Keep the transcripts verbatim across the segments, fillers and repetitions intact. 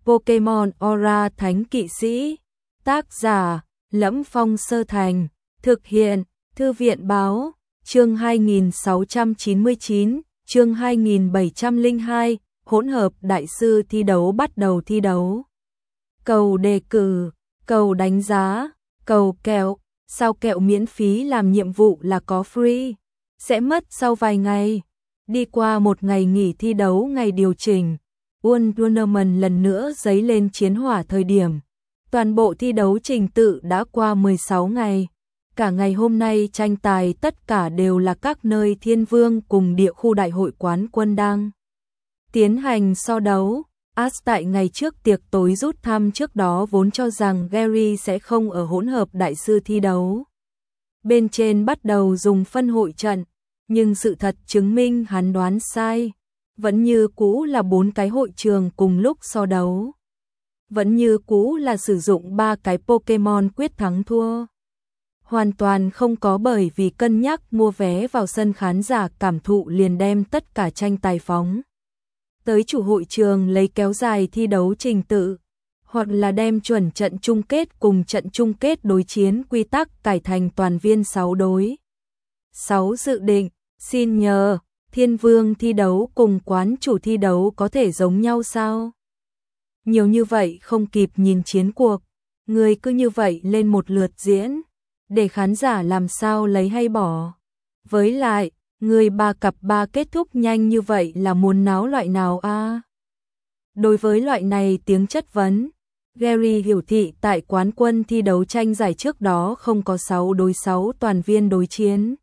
Pokemon Aura Thánh Kỵ Sĩ. Tác giả: Lẫm Phong Sơ Thành. Thực hiện: Thư viện báo. Chương hai nghìn sáu trăm chín mươi chín, chương hai nghìn bảy trăm lẻ hai, hỗn hợp đại sư thi đấu bắt đầu thi đấu. Cầu đề cử, cầu đánh giá, cầu kẹo, sao kẹo miễn phí làm nhiệm vụ là có free, sẽ mất sau vài ngày. Đi qua một ngày nghỉ thi đấu ngày điều chỉnh, World Tournament lần nữa dấy lên chiến hỏa thời điểm. Toàn bộ thi đấu trình tự đã qua mười sáu ngày. Cả ngày hôm nay tranh tài tất cả đều là các nơi Thiên Vương cùng địa khu đại hội quán quân đang tiến hành so đấu. As tại ngày trước tiệc tối rút thăm trước đó vốn cho rằng Gary sẽ không ở hỗn hợp đại sư thi đấu bên trên bắt đầu dùng phân hội trận, nhưng sự thật chứng minh hắn đoán sai. Vẫn như cũ là bốn cái hội trường cùng lúc so đấu. Vẫn như cũ là sử dụng ba cái Pokemon quyết thắng thua. Hoàn toàn không có bởi vì cân nhắc mua vé vào sân khán giả cảm thụ liền đem tất cả tranh tài phóng tới chủ hội trường lấy kéo dài thi đấu trình tự, hoặc là đem chuẩn trận chung kết cùng trận chung kết đối chiến quy tắc cải thành toàn viên sáu đối sáu dự định. Xin nhờ, Thiên Vương thi đấu cùng quán chủ thi đấu có thể giống nhau sao? Nhiều như vậy không kịp nhìn chiến cuộc, người cứ như vậy lên một lượt diễn, để khán giả làm sao lấy hay bỏ. Với lại, người ba cặp ba kết thúc nhanh như vậy là muốn náo loại nào a? À? Đối với loại này tiếng chất vấn, Gary hiểu thị tại quán quân thi đấu tranh giải trước đó không có sáu đối sáu toàn viên đối chiến.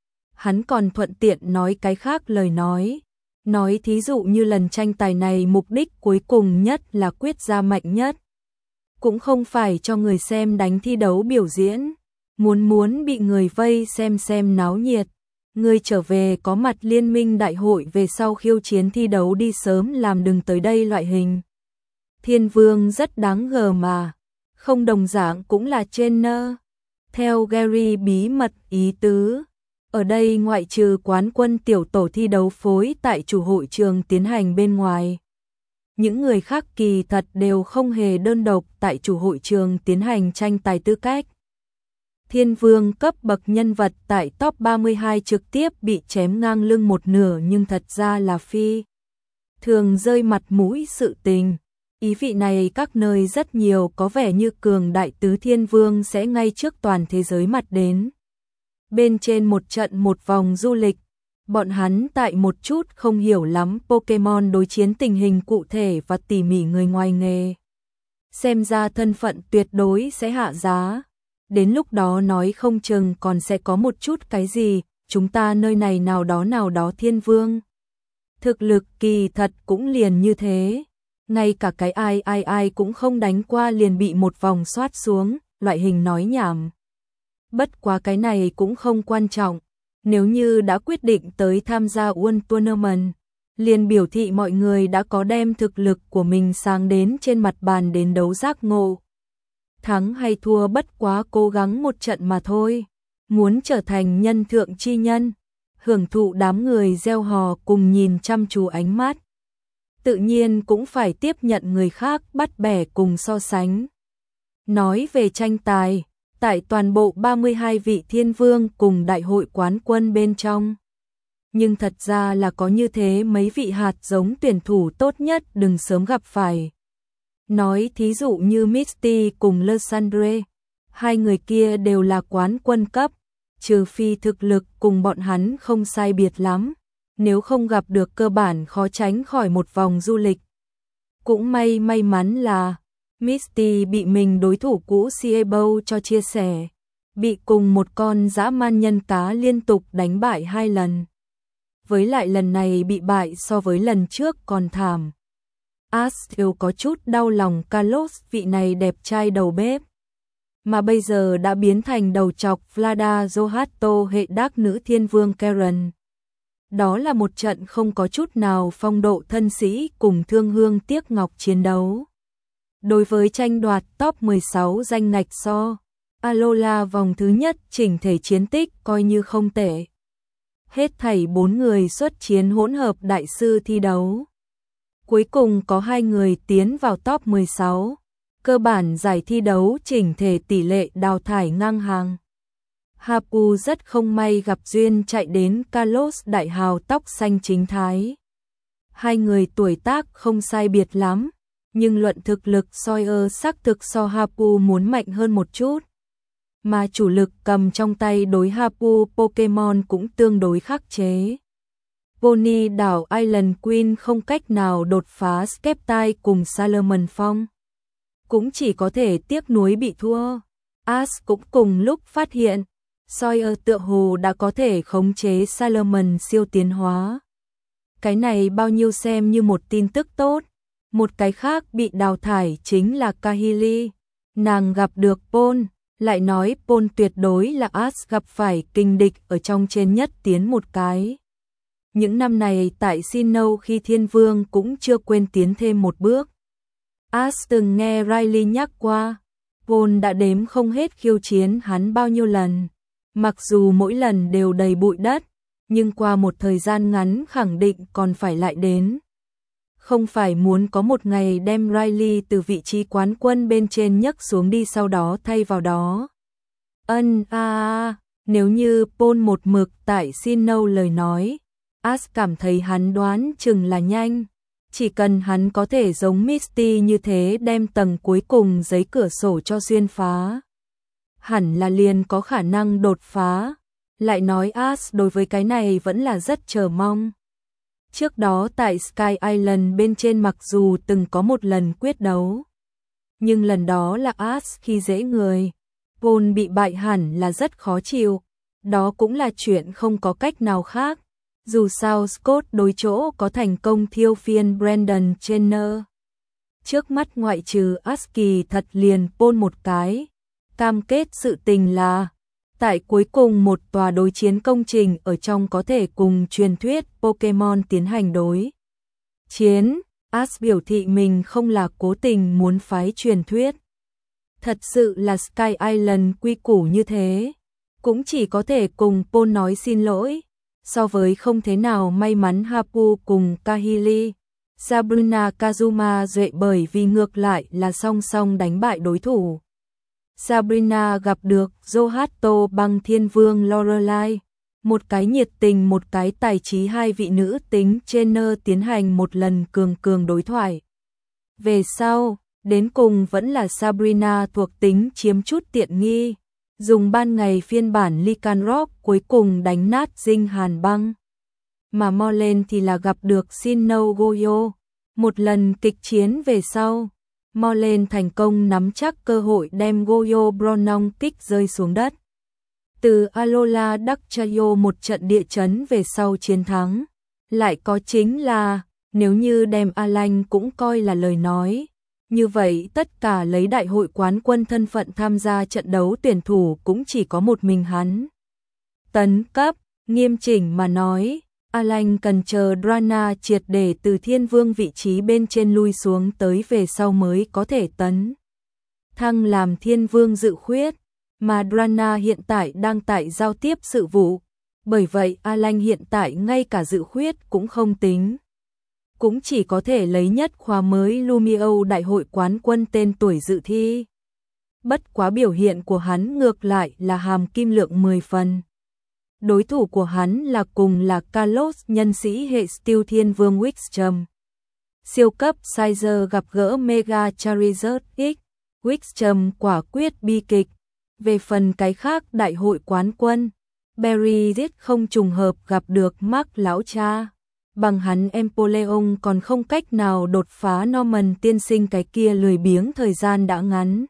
Hắn còn thuận tiện nói cái khác lời nói. Nói thí dụ như lần tranh tài này mục đích cuối cùng nhất là quyết ra mạnh nhất. Cũng không phải cho người xem đánh thi đấu biểu diễn. Muốn muốn bị người vây xem xem náo nhiệt. Người trở về có mặt liên minh đại hội về sau khiêu chiến thi đấu đi sớm làm đừng tới đây loại hình. Thiên Vương rất đáng gờ mà. Không đồng dạng cũng là trainer. Theo Gary bí mật ý tứ. Ở đây ngoại trừ quán quân tiểu tổ thi đấu phối tại chủ hội trường tiến hành bên ngoài. Những người khác kỳ thật đều không hề đơn độc tại chủ hội trường tiến hành tranh tài tư cách. Thiên Vương cấp bậc nhân vật tại top ba mươi hai trực tiếp bị chém ngang lưng một nửa nhưng thật ra là phi thường rơi mặt mũi sự tình. Ý vị này các nơi rất nhiều có vẻ như cường đại tứ Thiên Vương sẽ ngay trước toàn thế giới mặt đến. Bên trên một trận một vòng du lịch, bọn hắn tại một chút không hiểu lắm Pokemon đối chiến tình hình cụ thể và tỉ mỉ người ngoài nghề. Xem ra thân phận tuyệt đối sẽ hạ giá. Đến lúc đó nói không chừng còn sẽ có một chút cái gì, chúng ta nơi này nào đó nào đó Thiên Vương. Thực lực kỳ thật cũng liền như thế. Ngay cả cái ai ai ai cũng không đánh qua liền bị một vòng soát xuống, loại hình nói nhảm. Bất quá cái này cũng không quan trọng. Nếu như đã quyết định tới tham gia World Tournament, liền biểu thị mọi người đã có đem thực lực của mình sang đến trên mặt bàn đến đấu giác ngộ. Thắng hay thua bất quá cố gắng một trận mà thôi. Muốn trở thành nhân thượng chi nhân, hưởng thụ đám người reo hò cùng nhìn chăm chú ánh mắt. Tự nhiên cũng phải tiếp nhận người khác bắt bẻ cùng so sánh. Nói về tranh tài, tại toàn bộ ba mươi hai vị Thiên Vương cùng đại hội quán quân bên trong. Nhưng thật ra là có như thế mấy vị hạt giống tuyển thủ tốt nhất đừng sớm gặp phải. Nói thí dụ như Misty cùng Lysandre, hai người kia đều là quán quân cấp, trừ phi thực lực cùng bọn hắn không sai biệt lắm, nếu không gặp được cơ bản khó tránh khỏi một vòng du lịch. Cũng may may mắn là Misty bị mình đối thủ cũ Siebo cho chia sẻ, bị cùng một con dã man nhân cá liên tục đánh bại hai lần. Với lại lần này bị bại so với lần trước còn thảm. Astrid có chút đau lòng Carlos vị này đẹp trai đầu bếp, mà bây giờ đã biến thành đầu chọc Vlada Zohato hệ đác nữ Thiên Vương Karen. Đó là một trận không có chút nào phong độ thân sĩ cùng Thương Hương Tiếc Ngọc chiến đấu. Đối với tranh đoạt top mười sáu danh ngạch so, Alola vòng thứ nhất chỉnh thể chiến tích coi như không tệ. Hết thảy bốn người xuất chiến hỗn hợp đại sư thi đấu. Cuối cùng có hai người tiến vào top mười sáu. Cơ bản giải thi đấu chỉnh thể tỷ lệ đào thải ngang hàng. Hapu rất không may gặp duyên chạy đến Carlos đại hào tóc xanh chính thái. Hai người tuổi tác không sai biệt lắm, nhưng luận thực lực Sawyer xác thực so Hapu muốn mạnh hơn một chút. Mà chủ lực cầm trong tay đối Hapu Pokemon cũng tương đối khắc chế. Pony đảo Island Queen không cách nào đột phá Skeptile cùng Salomon Phong. Cũng chỉ có thể tiếc nuối bị thua. Ash cũng cùng lúc phát hiện, Sawyer tựa hồ đã có thể khống chế Salomon siêu tiến hóa. Cái này bao nhiêu xem như một tin tức tốt. Một cái khác bị đào thải chính là Kahili. Nàng gặp được Paul, lại nói Paul tuyệt đối là Ash gặp phải kình địch ở trong trên nhất tiến một cái. Những năm này tại Sinnoh khi Thiên Vương cũng chưa quên tiến thêm một bước. Ash từng nghe Riley nhắc qua, Paul đã đếm không hết khiêu chiến hắn bao nhiêu lần. Mặc dù mỗi lần đều đầy bụi đất, nhưng qua một thời gian ngắn khẳng định còn phải lại đến. Không phải muốn có một ngày đem Riley từ vị trí quán quân bên trên nhấc xuống đi sau đó thay vào đó. Ân a à, nếu như Paul một mực tại Sinnoh lời nói, Ash cảm thấy hắn đoán chừng là nhanh. Chỉ cần hắn có thể giống Misty như thế đem tầng cuối cùng giấy cửa sổ cho xuyên phá, hẳn là liền có khả năng đột phá. Lại nói Ash đối với cái này vẫn là rất chờ mong. Trước đó tại Sky Island bên trên mặc dù từng có một lần quyết đấu, nhưng lần đó là Ash khi dễ người. Paul bị bại hẳn là rất khó chịu. Đó cũng là chuyện không có cách nào khác. Dù sao Scott đối chỗ có thành công thiêu phiên Brandon Jenner. Trước mắt ngoại trừ Ash kỳ thật liền Paul một cái. Cam kết sự tình là tại cuối cùng một tòa đối chiến công trình ở trong có thể cùng truyền thuyết Pokemon tiến hành đối chiến. Ash biểu thị mình không là cố tình muốn phái truyền thuyết. Thật sự là Sky Island quy củ như thế. Cũng chỉ có thể cùng Paul nói xin lỗi. So với không thế nào may mắn Hapu cùng Kahili, Sabrina Kazuma duệ bởi vì ngược lại là song song đánh bại đối thủ. Sabrina gặp được Zohato bằng Thiên Vương Lorelai, một cái nhiệt tình một cái tài trí, hai vị nữ tính trainer tiến hành một lần cường cường đối thoại. Về sau, đến cùng vẫn là Sabrina thuộc tính chiếm chút tiện nghi, dùng ban ngày phiên bản Lycanroc cuối cùng đánh nát dinh hàn băng. Mà Molen thì là gặp được Sinnoh Goyo, một lần kịch chiến về sau. Molen thành công nắm chắc cơ hội đem Goyo Bronong kích rơi xuống đất. Từ Alola Dakchayo một trận địa chấn về sau chiến thắng. Lại có chính là, nếu như đem Alan cũng coi là lời nói, như vậy tất cả lấy đại hội quán quân thân phận tham gia trận đấu tuyển thủ cũng chỉ có một mình hắn. Tấn cấp, nghiêm chỉnh mà nói, Alan cần chờ Drana triệt để từ Thiên Vương vị trí bên trên lui xuống tới về sau mới có thể tấn thăng làm Thiên Vương dự khuyết, mà Drana hiện tại đang tại giao tiếp sự vụ, bởi vậy Alan hiện tại ngay cả dự khuyết cũng không tính. Cũng chỉ có thể lấy nhất khóa mới Lumio đại hội quán quân tên tuổi dự thi. Bất quá biểu hiện của hắn ngược lại là hàm kim lượng mười phần. Đối thủ của hắn là cùng là Carlos nhân sĩ hệ Steel Thiên Vương Wixcham. Siêu cấp Sizer gặp gỡ Mega Charizard X, Wixcham quả quyết bi kịch. Về phần cái khác đại hội quán quân, Barry giết không trùng hợp gặp được Mark lão cha. Bằng hắn Empoleon còn không cách nào đột phá Norman tiên sinh cái kia lười biếng thời gian đã ngắn.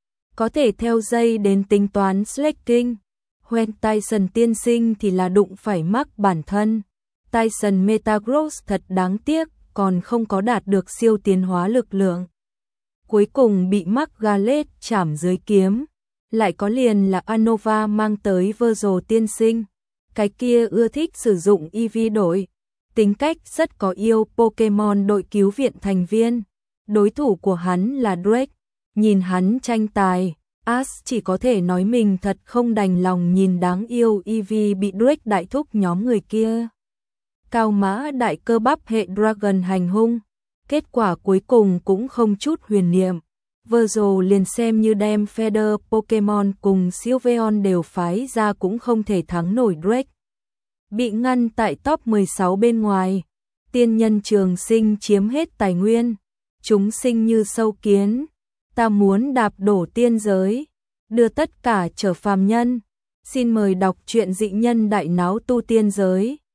Có thể theo dây đến tính toán Slacking. When Tyson tiên sinh thì là đụng phải Mark bản thân. Tyson Metagross thật đáng tiếc, còn không có đạt được siêu tiến hóa lực lượng. Cuối cùng bị Mark Gallet chảm dưới kiếm. Lại có liền là Anova mang tới Virgil tiên sinh. Cái kia ưa thích sử dụng e vê đội. Tính cách rất có yêu Pokemon đội cứu viện thành viên. Đối thủ của hắn là Drake. Nhìn hắn tranh tài, Ash chỉ có thể nói mình thật không đành lòng nhìn đáng yêu Eevee bị Drake đại thúc nhóm người kia. Cao mã đại cơ bắp hệ Dragon hành hung. Kết quả cuối cùng cũng không chút huyền niệm. Virgil liền xem như đem Feather Pokemon cùng Sylveon đều phái ra cũng không thể thắng nổi Drake. Bị ngăn tại top mười sáu bên ngoài. Tiên nhân trường sinh chiếm hết tài nguyên. Chúng sinh như sâu kiến. Ta muốn đạp đổ tiên giới. Đưa tất cả trở phàm nhân. Xin mời đọc truyện Dị Nhân Đại Náo Tu Tiên Giới.